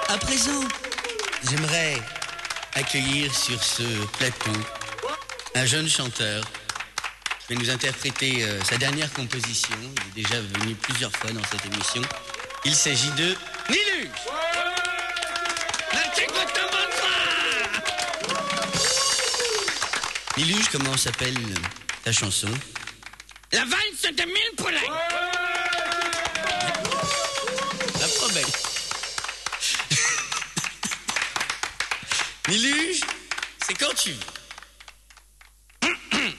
À présent, j'aimerais accueillir sur ce plateau un jeune chanteur qui va nous interpréter sa dernière composition. Il est déjà venu plusieurs fois dans cette émission. Il s'agit de Niluge. Niluge, comment s'appelle ta chanson? La valse de 1000 poulets. La promesse. Niluge, c'est quand tu veux.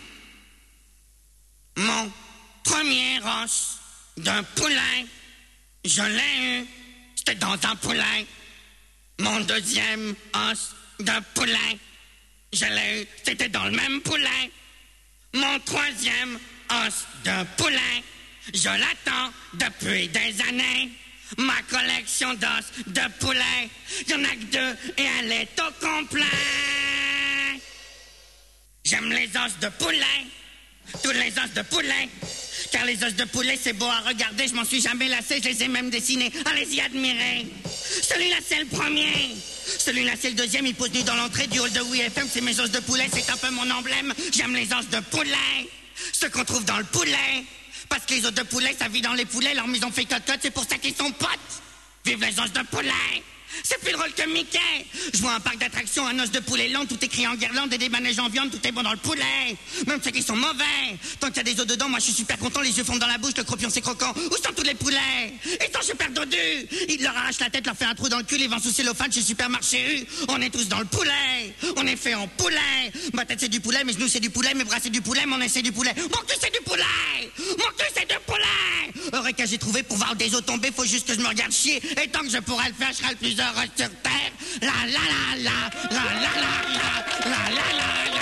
Mon premier os d'un poulain, je l'ai eu, c'était dans un poulain. Mon deuxième os d'un poulain, je l'ai eu, c'était dans le même poulain. Mon troisième os d'un poulain, je l'attends depuis des années. Ma collection d'os de poulet, il y en a que 2 et elle est au complet. J'aime les os de poulet, tous les os de poulet. Car les os de poulet, c'est beau à regarder, je m'en suis jamais lassé, je les ai même dessinés. Allez-y admirer. Celui-là, c'est le premier. Celui-là, c'est le deuxième, il pose nu dans l'entrée du hall de WFM. C'est mes os de poulet, c'est un peu mon emblème. J'aime les os de poulet, ceux qu'on trouve dans le poulet. Parce que les os de poulet, ça vit dans les poulets, leur maison fait cocotte, c'est pour ça qu'ils sont potes. Vive les os de poulet. C'est plus drôle que Mickey. Je vois un parc d'attractions, un os de poulet long, tout écrit en guirlande et des manèges en viande, tout est bon dans le poulet. Même ceux qui sont mauvais. Tant qu'il y a des os dedans, moi je suis super content, les yeux fondent dans la bouche, le cropion c'est croquant. Où sont tous les poulets? Ils sont super dodus. Ils leur arrachent la tête, leur fait un trou dans le cul, les vents sous cellophane chez Supermarché U. On est tous dans le poulet. On est fait en poulet. Ma tête c'est du poulet, mes genoux c'est du poulet, mes bras c'est du poulet, mon nez c'est du poulet. Mon cul c'est du poulet. Mon cul c'est du poulet. Eureka, j'ai trouvé pour voir des os tomber, faut juste que je me regarde chier. Et tant que je pourrai le faire, je serai le plus heureux sur terre. La la la la la la la la la la la la.